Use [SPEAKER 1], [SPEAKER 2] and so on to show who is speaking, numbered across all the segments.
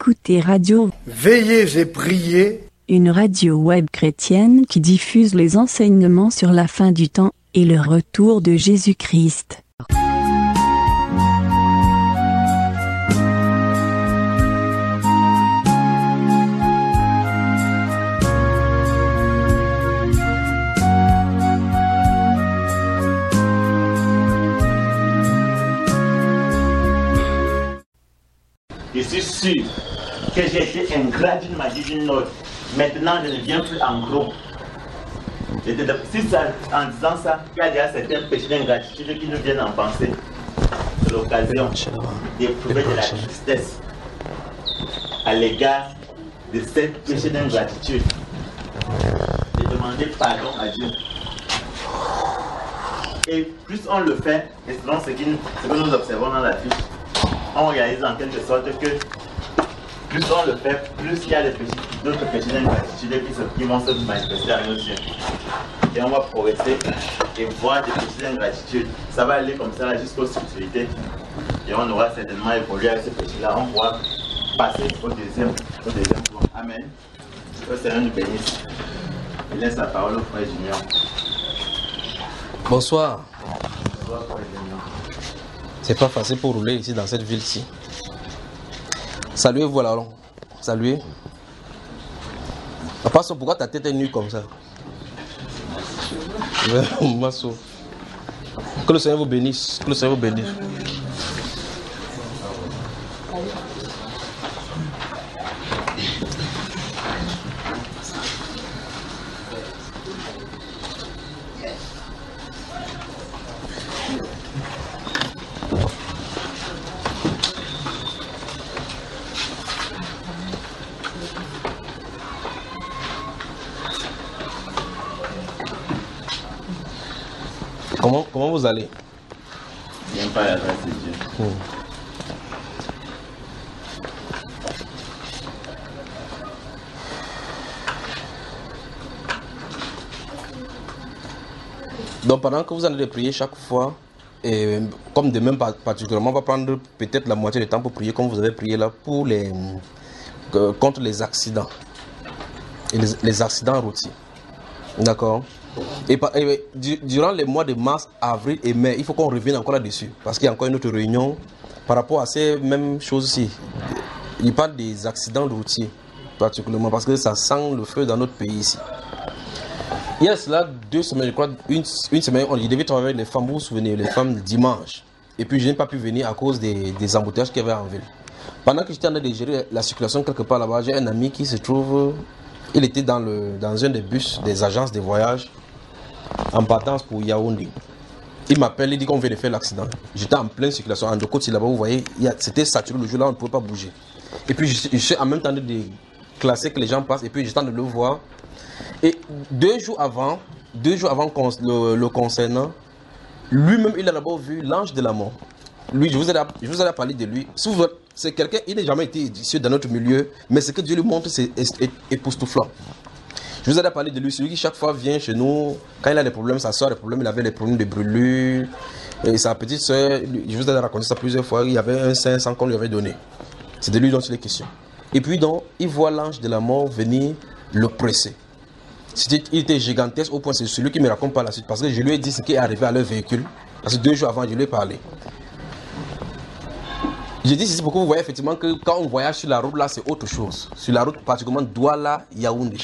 [SPEAKER 1] écoutez Radio
[SPEAKER 2] Veillez et priez,
[SPEAKER 1] une radio web chrétienne qui diffuse les enseignements sur la fin du temps et le retour de Jésus-Christ.
[SPEAKER 3] Je suis sûr que j'ai été ingrat d'une manière ou d'une autre. Maintenant, je ne viens plus en gros. Si ça, en disant ça, il y a déjà certains péchés d'ingratitude qui nous viennent en pensée. C'est l'occasion d'éprouver de la tristesse à l'égard de ces péchés d'ingratitude. De demander pardon à Dieu. Et plus on le fait, et selon ce que nous observons dans la fiche, on réalise en quelque sorte que plus on le fait, plus il y a d'autres péchés d'ingratitude qui vont se manifester à nos yeux. Et on va progresser et voir des péchés d'ingratitude. Ça va aller comme ça jusqu'aux subtilités. Et on aura certainement évolué avec ces péchés-là. On pourra passer au deuxième point. Amen. Que le Seigneur nous bénisse. Il laisse la parole au frère Junior.
[SPEAKER 4] Bonsoir.
[SPEAKER 3] Bonsoir, frère Junior.
[SPEAKER 4] C'est pas facile pour rouler ici dans cette ville-ci. Saluez-vous alors. Saluez. À part ça, pourquoi ta tête est nue comme ça? Masso. Que le Seigneur vous bénisse. Que le Seigneur vous bénisse. Comment vous allez?
[SPEAKER 3] Bien par la grâce de Dieu.
[SPEAKER 4] Donc pendant que vous allez prier chaque fois, et comme demain particulièrement, on va prendre peut-être la moitié du temps pour prier comme vous avez prié là pour contre les accidents. Et les accidents routiers. D'accord? Et durant les mois de mars, avril et mai, il faut qu'on revienne encore là-dessus. Parce qu'il y a encore une autre réunion par rapport à ces mêmes choses-ci. Il parle des accidents routiers, particulièrement, parce que ça sent le feu dans notre pays ici. Il y a cela 2 semaines, je crois, une semaine, il devait travailler avec les femmes, vous vous souvenez, les femmes dimanche. Et puis je n'ai pas pu venir à cause des embouteillages qu'il y avait en ville. Pendant que j'étais en train de gérer la circulation quelque part là-bas, j'ai un ami qui se trouve, il était dans un des bus des agences de voyage en partance pour Yaoundé. Il m'appelle, il dit qu'on vient de faire l'accident. J'étais en pleine circulation, en deux côtés là-bas, vous voyez, c'était saturé le jour-là, on ne pouvait pas bouger. Et puis je suis en même temps de classer que les gens passent, et puis j'étais en train de le voir. Et 2 jours avant le concernant, lui-même, il a d'abord vu l'ange de la mort. Lui, je vous ai parlé de lui. C'est quelqu'un, il n'a jamais été ici dans notre milieu, mais ce que Dieu lui montre, c'est époustouflant. Je vous ai parlé de lui, celui qui chaque fois vient chez nous, quand il a des problèmes, sa soeur a des problèmes, il avait des problèmes de brûlure. Et sa petite soeur, je vous ai raconté ça plusieurs fois, il y avait un 500 qu'on lui avait donné. C'est de lui dont il est question. Et puis donc, il voit l'ange de la mort venir le presser. Il était gigantesque au point, c'est celui qui me raconte par la suite, parce que je lui ai dit ce qui est arrivé à leur véhicule. Parce que 2 jours avant, je lui ai parlé. J'ai dit ceci pour que vous voyez effectivement que quand on voyage sur la route là, c'est autre chose. Sur la route particulièrement Douala-Yaoundé.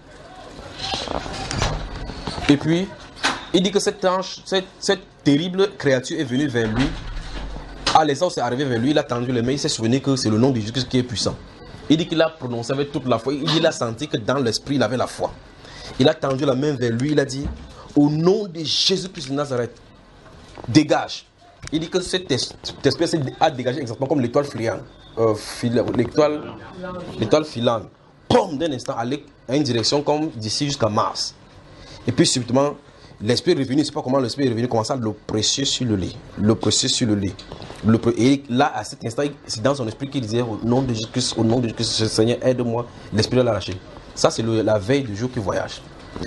[SPEAKER 4] Et puis, il dit que cette terrible créature est venue vers lui. À l'instant où c'est arrivé vers lui, il a tendu les mains, il s'est souvenu que c'est le nom de Jésus qui est puissant. Il dit qu'il a prononcé avec toute la foi. Il a senti que dans l'esprit, il avait la foi. Il a tendu la main vers lui, il a dit, au nom de Jésus-Christ de Nazareth, dégage. Il dit que cette espèce a dégagé exactement comme l'étoile filante. L'étoile filante. Pomme, d'un instant, aller à une direction comme d'ici jusqu'à Mars. Et puis subitement, l'esprit est revenu, je ne sais pas comment l'esprit est revenu, commencer à l'oppresser sur le lit. L'oppresser sur le lit. Et là, à cet instant, c'est dans son esprit qu'il disait, au nom de Jésus-Christ, Seigneur, aide-moi. L'esprit l'a lâché. Ça, c'est la veille du jour qu'il voyage.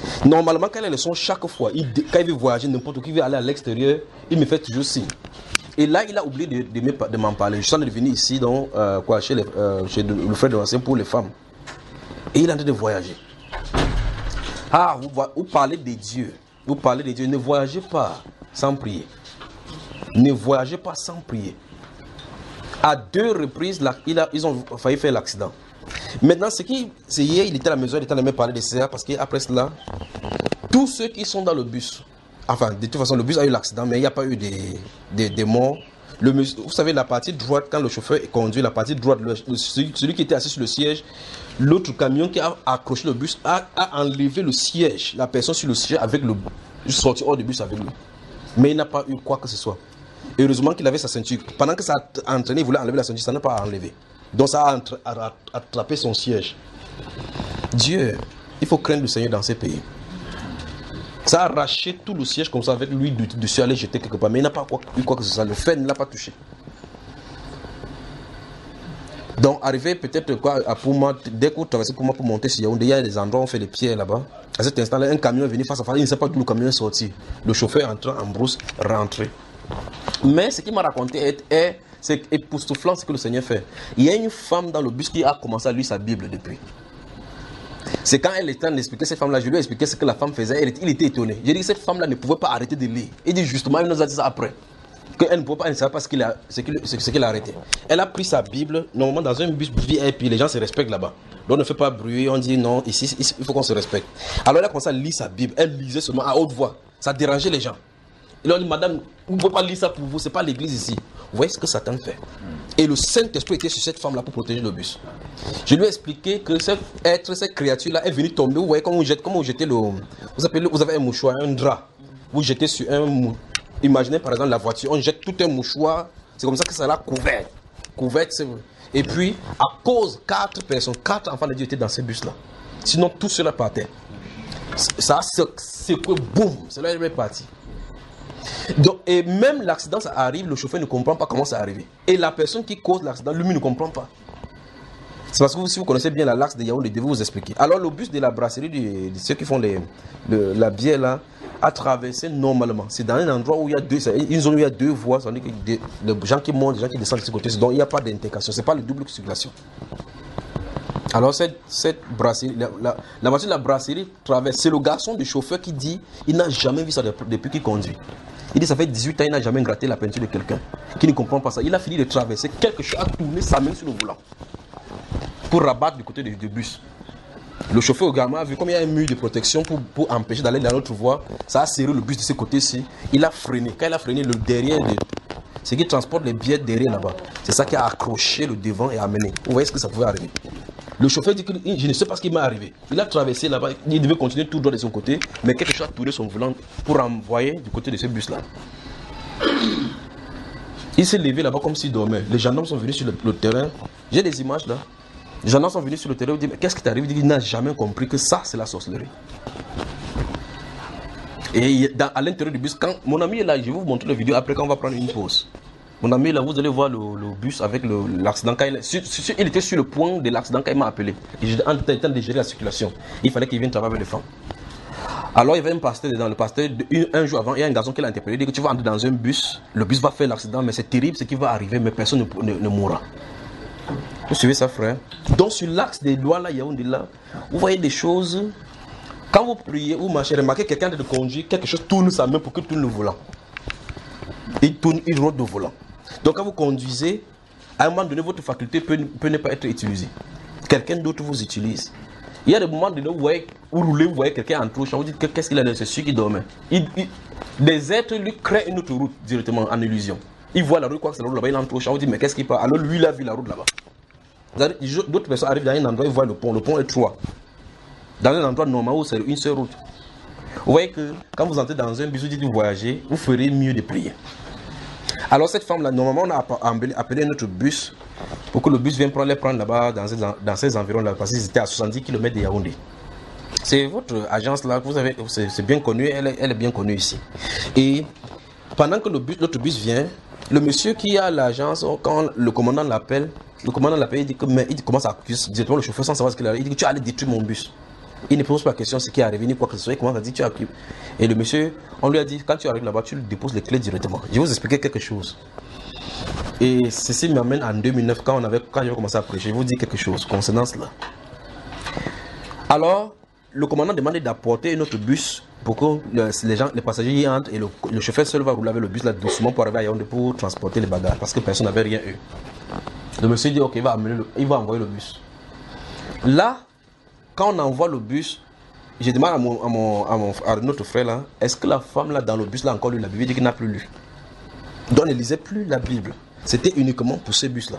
[SPEAKER 4] Normalement, quand il a le son, chaque fois, quand il veut voyager, n'importe qui veut aller à l'extérieur, il me fait toujours signe. Et là, il a oublié de m'en parler. Je suis en train de venir ici, donc, chez le frère de l'ancien pour les femmes. Et il est en train de voyager. Ah, vous parlez de Dieu. Vous parlez de Dieu. Ne voyagez pas sans prier. Ne voyagez pas sans prier. À 2 reprises, ils ont failli faire l'accident. Maintenant, c'est hier, il était à la maison, il était en train de me parler de ça, parce qu'après cela, tous ceux qui sont dans le bus, enfin, de toute façon, le bus a eu l'accident, mais il n'y a pas eu des morts. Vous savez, la partie droite, quand le chauffeur conduit, la partie droite, celui qui était assis sur le siège, l'autre camion qui a accroché le bus a enlevé le siège, la personne sur le siège avec le sorti hors du bus avec lui. Mais il n'a pas eu quoi que ce soit. Heureusement qu'il avait sa ceinture. Pendant que ça a entraîné, il voulait enlever la ceinture, ça n'a pas enlevé. Donc ça a attrapé son siège. Dieu, il faut craindre le Seigneur dans ces pays. Ça a arraché tout le siège comme ça avec lui dessus, aller jeter quelque part. Mais il n'a pas eu quoi que ce soit. Le fer ne l'a pas touché. Donc, arrivé peut-être quoi à Pouma, dès que vous traversez Pouma pour monter sur Yaoundé, il y a des endroits où on fait les pierres là-bas. À cet instant-là, un camion est venu face à face. Il ne sait pas d'où le camion est sorti. Le chauffeur est entré en brousse, rentré. Mais ce qu'il m'a raconté c'est époustouflant ce que le Seigneur fait. Il y a une femme dans le bus qui a commencé à lire sa Bible depuis. C'est quand elle était en train d'expliquer cette femme-là, je lui ai expliqué ce que la femme faisait, il était étonné. J'ai dit que cette femme-là ne pouvait pas arrêter de lire. Il dit justement, il nous a dit ça après. Qu'elle ne pouvait pas, elle ne savait pas ce qu'il a arrêté. Elle a pris sa Bible, normalement dans un bus VIP, les gens se respectent là-bas. Donc on ne fait pas bruit, on dit non, ici il faut qu'on se respecte. Alors elle a commencé à lire sa Bible, elle lisait seulement à haute voix. Ça dérangeait les gens. Il leur dit, madame, vous ne pouvez pas lire ça pour vous, ce n'est pas l'église ici. Vous voyez ce que Satan fait. Et le Saint-Esprit était sur cette femme-là pour protéger le bus. Je lui ai expliqué que cette créature-là est venue tomber. Vous voyez comment vous jetez vous avez un mouchoir, un drap. Vous jetez sur imaginez par exemple la voiture, on jette tout un mouchoir. C'est comme ça que ça l'a couverte. Et puis, à cause 4 enfants de Dieu étaient dans ce bus-là. Sinon, tout cela partait. Ça a secoué, boum, c'est là qu'il est parti. Donc, et même l'accident, ça arrive, le chauffeur ne comprend pas comment ça arrive. Et la personne qui cause l'accident, lui ne comprend pas. C'est parce que si vous connaissez bien l'axe de Yaoundé, je vais vous expliquer. Alors, le bus de la brasserie, de ceux qui font la bière là, a traversé normalement. C'est dans un endroit où il y a une zone où il y a 2 voies, c'est-à-dire que les gens qui montent, les gens qui descendent de ce côté, donc il n'y a pas d'intercation, c'est pas le double circulation. Alors cette brasserie, la voiture de la brasserie traverse. C'est le garçon du chauffeur qui dit il n'a jamais vu ça depuis qu'il conduit. Il dit ça fait 18 ans, il n'a jamais gratté la peinture de quelqu'un qui ne comprend pas ça. Il a fini de traverser quelque chose, a tourné sa main sur le volant pour rabattre du côté du bus. Le chauffeur également a vu comme il y a un mur de protection pour empêcher d'aller dans l'autre voie. Ça a serré le bus de ce côté-ci. Il a freiné. Quand il a freiné, le derrière, ce qui transporte les billets derrière là-bas, c'est ça qui a accroché le devant et amené. Vous voyez ce que ça pouvait arriver. Le chauffeur dit que je ne sais pas ce qui m'est arrivé. Il a traversé là-bas, il devait continuer tout droit de son côté, mais quelque chose a tourné son volant pour envoyer du côté de ce bus-là. Il s'est levé là-bas comme s'il dormait. Les gendarmes sont venus sur le terrain. J'ai des images là. Les gendarmes sont venus sur le terrain et disent mais qu'est-ce qui t'arrive? Il n'a jamais compris que ça, c'est la sorcellerie. Et à l'intérieur du bus, quand mon ami est là, je vais vous montrer la vidéo après quand on va prendre une pause. Mon ami est là, vous allez voir le bus avec l'accident. Il était sur le point de l'accident quand il m'a appelé. Et j'étais en train de gérer la circulation. Il fallait qu'il vienne travailler avec les femmes. Alors il y avait un pasteur dedans. Le pasteur, un jour avant, il y a un garçon qui l'a interpellé. Il dit que tu vas entrer dans un bus, le bus va faire l'accident, mais c'est terrible ce qui va arriver, mais personne ne mourra. Vous suivez ça, frère? Donc sur l'axe des lois là, Yaoundé là, vous voyez des choses. Quand vous priez, vous marchez, remarquez quelqu'un de conduire, quelque chose tourne sa main pour que tourne le volant. Il rôde le volant. Donc quand vous conduisez, à un moment donné, votre faculté peut ne pas être utilisée. Quelqu'un d'autre vous utilise. Il y a des moments donné où vous roulez, vous voyez quelqu'un en trouche, vous dites qu'est-ce qu'il a de c'est celui qui dormait. Des êtres lui créent une autre route directement en illusion. Il voit la route, quoi que c'est la route là-bas, il en trouche, vous dit mais qu'est-ce qu'il passe? Alors lui, il a vu la route là-bas. D'autres personnes arrivent dans un endroit, ils voient le pont est 3. Dans un endroit normal où c'est une seule route. Vous voyez que quand vous entrez dans un bus, vous dites de voyager, vous ferez mieux de prier. Alors cette femme-là, normalement on a appelé notre bus pour que le bus vienne les prendre là-bas dans ces environs-là, parce qu'ils étaient à 70 km de Yaoundé. C'est votre agence-là que vous avez, c'est bien connu, elle est bien connue ici. Et pendant que notre bus vient, le monsieur qui a l'agence, quand le commandant l'appelle, il dit que il commence à accuser directement le chauffeur sans savoir ce qu'il a. Il dit que tu allais détruire mon bus. Il ne pose pas la question ce qui est arrivé ni quoi que ce soit. Il commence à dire tu as pris. Et le monsieur, on lui a dit quand tu arrives là-bas, tu lui déposes les clés directement. Je vais vous expliquer quelque chose. Et ceci m'amène en 2009, quand j'avais commencé à prêcher. Je vais vous dire quelque chose concernant cela. Alors, le commandant demandait d'apporter un autre bus pour que les passagers y entrent et le chauffeur seul va rouler avec le bus là doucement pour arriver à Yaoundé pour transporter les bagages parce que personne n'avait rien eu. Le monsieur dit ok, il va envoyer le bus. Là, quand on envoie le bus, j'ai demandé à notre frère là, est-ce que la femme là dans le bus là a encore lu la Bible? Il dit qu'il n'a plus lu. Donc elle ne lisait plus la Bible. C'était uniquement pour ce bus là.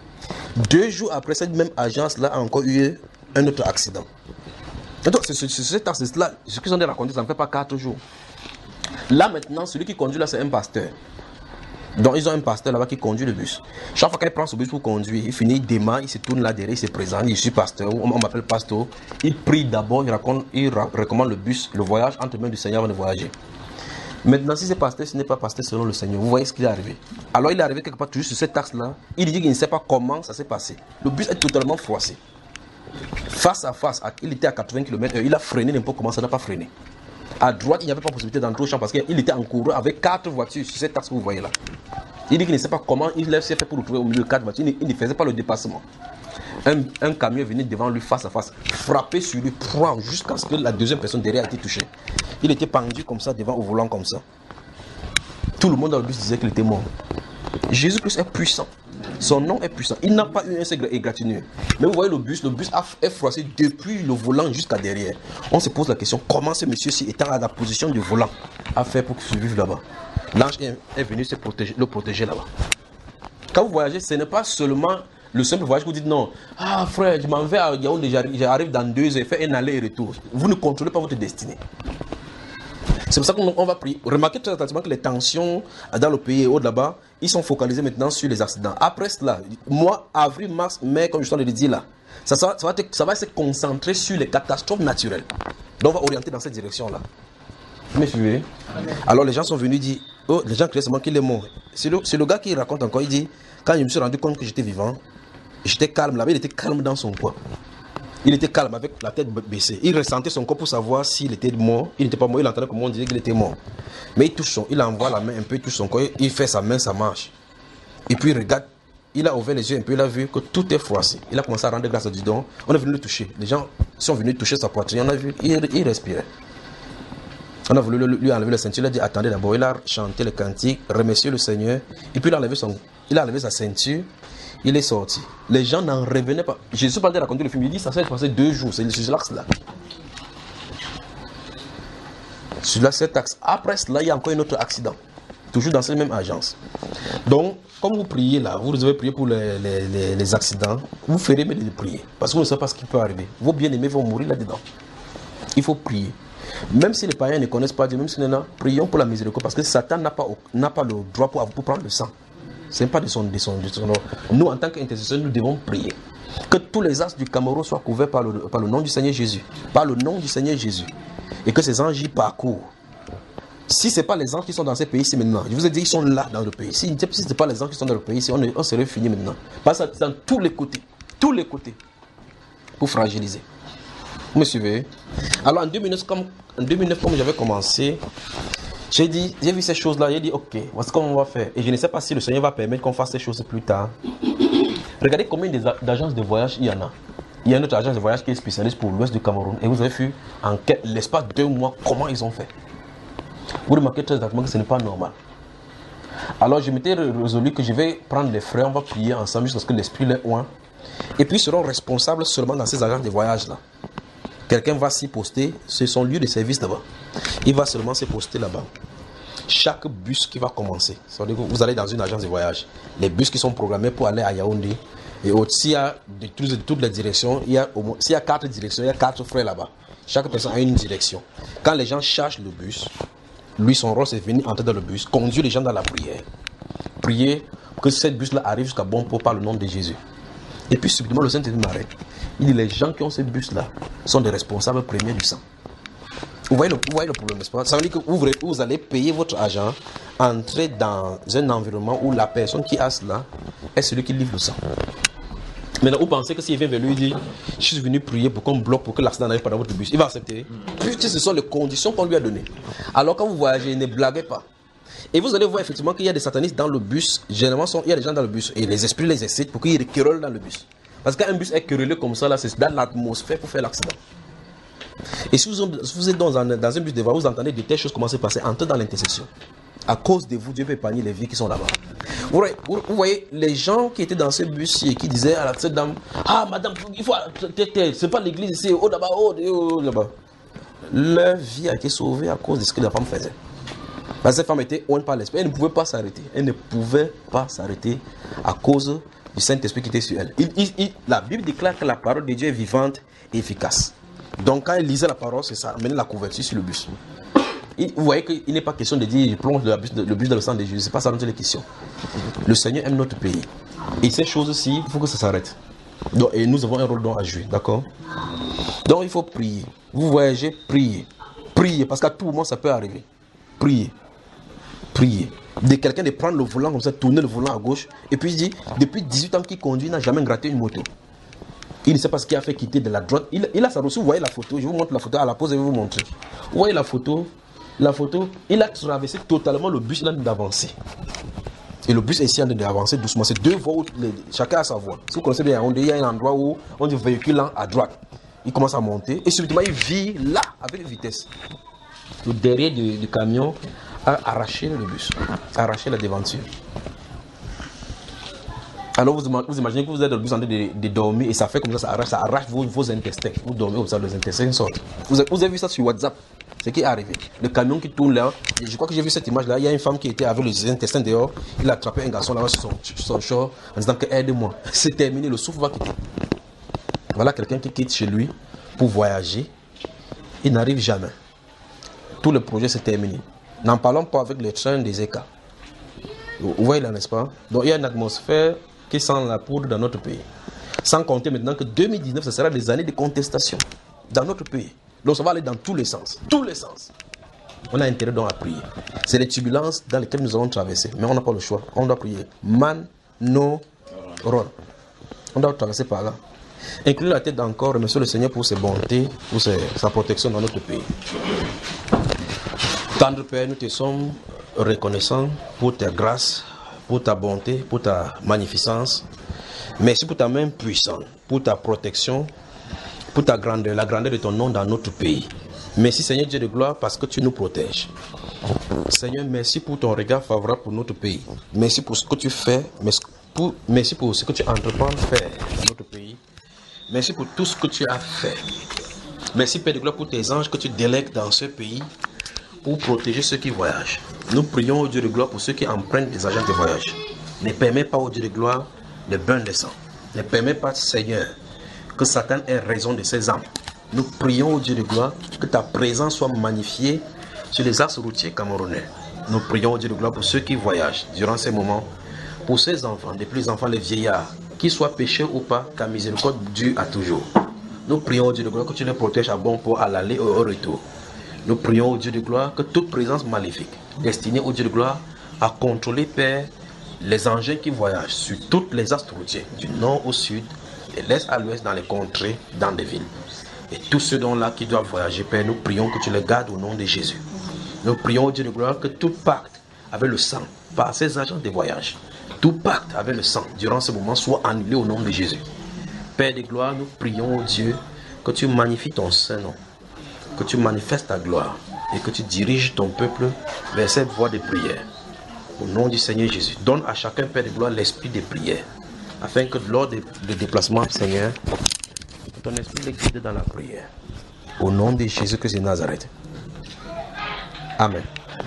[SPEAKER 4] 2 jours après, cette même agence là a encore eu un autre accident. Donc c'est cet accident-là, ce qu'ils ont raconté, ça ne fait pas 4 jours. Là maintenant, celui qui conduit là, c'est un pasteur. Donc ils ont un pasteur là-bas qui conduit le bus. Chaque fois qu'il prend ce bus pour conduire, il finit, il démarre, il se tourne là derrière, il se présente, je suis pasteur, on m'appelle pasteur. Il prie d'abord, il recommande le bus, le voyage entre les mains du Seigneur avant de voyager. Maintenant, si c'est pasteur, ce n'est pas pasteur selon le Seigneur. Vous voyez ce qui est arrivé. Alors il est arrivé quelque part toujours sur cet axe-là. Il dit qu'il ne sait pas comment ça s'est passé. Le bus est totalement froissé. Face à face, il était à 80 km/h, il a freiné n'importe comment, ça n'a pas freiné. À droite, il n'y avait pas possibilité d'entrer au champ parce qu'il était en courant avec 4 voitures sur cet axe que vous voyez là. Il dit qu'il ne sait pas comment il s'est fait pour le trouver au milieu de 4 voitures, il ne faisait pas le dépassement. Un camion venait devant lui face à face, frappé sur lui, jusqu'à ce que la deuxième personne derrière a été touchée. Il était pendu comme ça, devant au volant comme ça. Tout le monde dans le bus disait qu'il était mort. Jésus-Christ est puissant. Son nom est puissant. Il n'a pas eu un seul égratignure. Mais vous voyez le bus est froissé depuis le volant jusqu'à derrière. On se pose la question, comment ce monsieur-ci, étant à la position du volant, a fait pour survivre là-bas? L'ange est venu le protéger là-bas. Quand vous voyagez, ce n'est pas seulement le simple voyage que vous dites non. Ah frère, je m'en vais à Yaoundé, j'arrive dans 2 heures, faire un aller et retour. Vous ne contrôlez pas votre destinée. C'est pour ça qu'on va prier. Remarquez très attentivement que les tensions dans le pays et autres là-bas, ils sont focalisés maintenant sur les accidents. Après cela, mois, avril, mars, mai, comme je suis en train de dire là, ça va se concentrer sur les catastrophes naturelles. Donc on va orienter dans cette direction-là. Vous me suivez? Alors les gens sont venus dire, oh, les gens créent seulement qu'il est mort. C'est le gars qui raconte encore, il dit, quand je me suis rendu compte que j'étais vivant, j'étais calme là-bas, il était calme dans son coin. Il était calme avec la tête baissée. Il ressentait son corps pour savoir s'il était mort. Il n'était pas mort, il entendait comment on disait qu'il était mort. Mais il envoie la main un peu, il touche son corps, il fait sa main, ça marche. Et puis il regarde, il a ouvert les yeux un peu, il a vu que tout est froissé. Il a commencé à rendre grâce à Dieu. Donc, on est venu le toucher. Les gens sont venus toucher sa poitrine, on a vu, il respirait. On a voulu lui enlever la ceinture, il a dit attendez d'abord, il a chanté le cantique, remercié le Seigneur. Et puis il a enlevé sa ceinture. Il est sorti. Les gens n'en revenaient pas. Jésus parle de raconter le film. Il dit ça s'est passé 2 jours. C'est sur l'axe-là. Sur cet axe. Après cela, il y a encore un autre accident. Toujours dans cette même agence. Donc, comme vous priez là, vous devez prier pour les accidents. Vous ferez mieux de prier. Parce que vous ne savez pas ce qui peut arriver. Vos bien-aimés vont mourir là-dedans. Il faut prier. Même si les païens ne connaissent pas Dieu, même si nous prions pour la miséricorde. Parce que Satan n'a pas le droit pour prendre le sang. Ce n'est pas de son nom. Nous, en tant qu'intercesseurs, nous devons prier. Que tous les axes du Cameroun soient couverts par le nom du Seigneur Jésus. Par le nom du Seigneur Jésus. Et que ces anges y parcourent. Si ce n'est pas les anges qui sont dans ces pays ici maintenant, je vous ai dit, ils sont là dans le pays. Si ce n'est pas les anges qui sont dans le pays ici, on serait fini maintenant. Parce que c'est dans tous les côtés. Tous les côtés. Pour fragiliser. Vous me suivez? Alors en 2009, comme j'avais commencé, j'ai vu ces choses-là, j'ai dit ok, voici comment on va faire. Et je ne sais pas si le Seigneur va permettre qu'on fasse ces choses plus tard. Regardez combien d'agences de voyage il y en a. Il y a une autre agence de voyage qui est spécialiste pour l'ouest du Cameroun. Et vous avez vu en l'espace de 2 mois comment ils ont fait. Vous remarquez très exactement que ce n'est pas normal. Alors je m'étais résolu que je vais prendre les frères, on va prier ensemble jusqu'à ce que l'esprit les oint. Et puis ils seront responsables seulement dans ces agences de voyage là. Quelqu'un va s'y poster, c'est son lieu de service là-bas. Il va seulement se poster là-bas. Chaque bus qui va commencer, c'est-à-dire que vous allez dans une agence de voyage, les bus qui sont programmés pour aller à Yaoundé, et s'il y a de toutes les directions, s'il y a 4 directions, il y a 4 frères là-bas. Chaque personne a une direction. Quand les gens cherchent le bus, lui son rôle c'est de venir entrer dans le bus, conduire les gens dans la prière. Prier que cette bus-là arrive jusqu'à bon port par le nom de Jésus. Et puis subitement le Saint-Esprit m'arrête. Il dit les gens qui ont ce bus-là sont des responsables premiers du sang. Vous voyez le problème, n'est-ce pas? Ça veut dire que vous allez payer votre argent, entrer dans un environnement où la personne qui a cela est celui qui livre le sang. Maintenant, vous pensez que s'il vient vers lui et dit je suis venu prier pour qu'on bloque, pour que l'accident n'arrive pas dans votre bus, il va accepter? Puisque ce sont les conditions qu'on lui a données. Alors quand vous voyagez, ne blaguez pas. Et vous allez voir effectivement qu'il y a des satanistes dans le bus. Généralement, il y a des gens dans le bus et les esprits les excitent pour qu'ils querellent dans le bus. Parce qu'un bus est querellé comme ça, là, c'est dans l'atmosphère pour faire l'accident. Et si vous êtes dans un bus de voix, vous entendez de telles choses commencer à passer, entrez dans l'intercession. À cause de vous, Dieu peut épargner les vies qui sont là-bas. Vous voyez, les gens qui étaient dans ce bus et qui disaient à cette dame, ah madame, il faut, c'est pas l'église ici, oh là-bas, oh là-bas. Leur vie a été sauvée à cause de ce que la femme faisait. Parce que cette femme était ointe par l'esprit, elle ne pouvait pas s'arrêter. Elle ne pouvait pas s'arrêter à cause du Saint-Esprit qui était sur elle. La Bible déclare que la parole de Dieu est vivante et efficace. Donc quand elle lisait la parole, c'est ça, amenait la couverture sur le bus. Vous voyez qu'il n'est pas question de dire, je plonge le bus dans le sang de Jésus. Ce n'est pas ça dont il est question. Le Seigneur aime notre pays. Et ces choses-ci, il faut que ça s'arrête. Et nous avons un rôle à jouer, d'accord? Donc il faut prier. Vous voyagez, priez. Priez, parce qu'à tout moment, ça peut arriver. Priez. Priez. De quelqu'un de prendre le volant comme ça, tourner le volant à gauche, et puis il dit, depuis 18 ans qu'il conduit, il n'a jamais gratté une moto. Il ne sait pas ce qu'il a fait quitter de la droite. Il a sa ressource. Vous voyez la photo, je vous montre la photo à la pause et je vais vous montrer. Vous voyez la photo, il a traversé totalement le bus, il a d'avancer. Et le bus est ici en train d'avancer doucement. C'est deux voies, chacun a sa voie. Si vous connaissez bien, il y a un endroit où on dit véhicule à droite. Il commence à monter et subitement il vit là avec vitesse. Le derrière du camion a arraché le bus, a arraché la devanture. Alors vous imaginez que vous êtes dans le bus en train de dormir et ça fait comme ça arrache vos intestins. Vous dormez comme ça, les intestins sortent. Vous avez vu ça sur WhatsApp, ce qui est arrivé. Le camion qui tourne là, je crois que j'ai vu cette image là, il y a une femme qui était avec les intestins dehors, il a attrapé un garçon là sur son short en disant que aide-moi. C'est terminé, le souffle va quitter. Voilà quelqu'un qui quitte chez lui pour voyager, il n'arrive jamais. Tout le projet s'est terminé. N'en parlons pas avec les trains des ECA. Vous voyez là, n'est-ce pas? Donc il y a une atmosphère qui sent la poudre dans notre pays. Sans compter maintenant que 2019, ce sera des années de contestation dans notre pays. Donc ça va aller dans tous les sens. Tous les sens. On a intérêt donc à prier. C'est les turbulences dans lesquelles nous allons traverser. Mais on n'a pas le choix. On doit prier. Man, no, ron. On doit traverser par là. Inclinez la tête encore, remerciez le Seigneur pour ses bontés, pour sa protection dans notre pays. Tendre Père, nous te sommes reconnaissants pour ta grâce, pour ta bonté, pour ta magnificence. Merci pour ta main puissante, pour ta protection, pour ta grandeur, la grandeur de ton nom dans notre pays. Merci Seigneur Dieu de gloire parce que tu nous protèges. Seigneur, merci pour ton regard favorable pour notre pays. Merci pour ce que tu fais, merci pour ce que tu entreprends de faire dans notre pays. Merci pour tout ce que tu as fait. Merci Père de gloire pour tes anges que tu délègues dans ce pays pour protéger ceux qui voyagent. Nous prions au Dieu de gloire pour ceux qui empruntent des agents de voyage. Ne permets pas au Dieu de gloire de bain de sang. Ne permets pas, Seigneur, que Satan ait raison de ses âmes. Nous prions au Dieu de gloire que ta présence soit magnifiée sur les axes routiers camerounais. Nous prions au Dieu de gloire pour ceux qui voyagent durant ces moments, pour ces enfants, depuis les enfants, les vieillards, qu'ils soient péchés ou pas, ta miséricorde dure à toujours. Nous prions au Dieu de gloire que tu les protèges à bon port à l'aller et au retour. Nous prions au Dieu de gloire que toute présence maléfique, destinée au Dieu de gloire, à contrôler, Père, les engins qui voyagent sur toutes les axes routiers, du nord au sud, de l'est à l'ouest, dans les contrées, dans les villes. Et tous ceux dont-là qui doivent voyager, Père, nous prions que tu les gardes au nom de Jésus. Nous prions au Dieu de gloire que tout pacte avec le sang, par ces agents de voyage, tout pacte avec le sang, durant ce moment, soit annulé au nom de Jésus. Père de gloire, nous prions au Dieu que tu magnifies ton Saint-Nom, que tu manifestes ta gloire et que tu diriges ton peuple vers cette voie de prière. Au nom du Seigneur Jésus, donne à chacun, Père de gloire, l'esprit de prière, afin que lors des déplacements, Seigneur, ton esprit les guide dans la prière. Au nom de Jésus-Christ de Nazareth. Amen.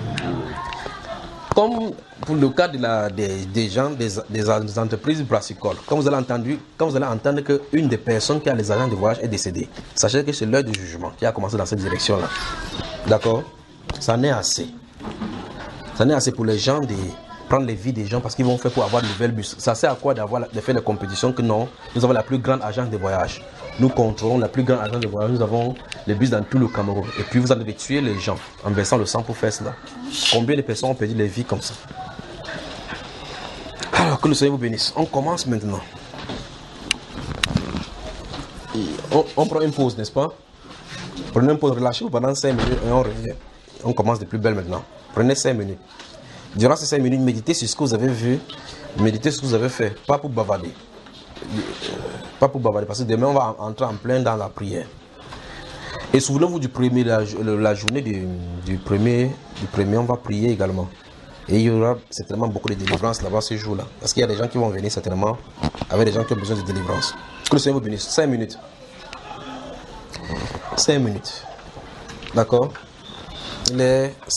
[SPEAKER 4] Comme pour le cas des gens, des entreprises brassicoles, quand vous allez entendre qu'une des personnes qui a les agents de voyage est décédée, sachez que c'est l'heure du jugement qui a commencé dans cette direction-là. D'accord? Ça n'est assez. Ça n'est assez pour les gens de prendre les vies des gens parce qu'ils vont faire pour avoir de nouvelles bus. Ça sert à quoi de faire des compétitions que non? Nous avons la plus grande agence de voyage. Nous contrôlons la plus grande agence de voyage. Nous avons les bus dans tout le Cameroun. Et puis vous allez tuer les gens en versant le sang pour faire cela. Combien de personnes ont perdu les vies comme ça? Alors que le Seigneur vous bénisse. On commence maintenant. On prend une pause, n'est-ce pas? Prenez une pause, relâchez-vous pendant 5 minutes et on revient. On commence de plus belle maintenant. Prenez 5 minutes. Durant ces 5 minutes, méditez sur ce que vous avez vu, méditez sur ce que vous avez fait, pas pour bavarder. Pas pour bavarder, parce que demain on va entrer en plein dans la prière. Et souvenez-vous du premier, la journée du premier, on va prier également. Et il y aura certainement beaucoup de délivrance là-bas ce jour-là. Parce qu'il y a des gens qui vont venir certainement avec des gens qui ont besoin de délivrance. Que le Seigneur vous bénisse. 5 minutes. 5 minutes. D'accord? Il est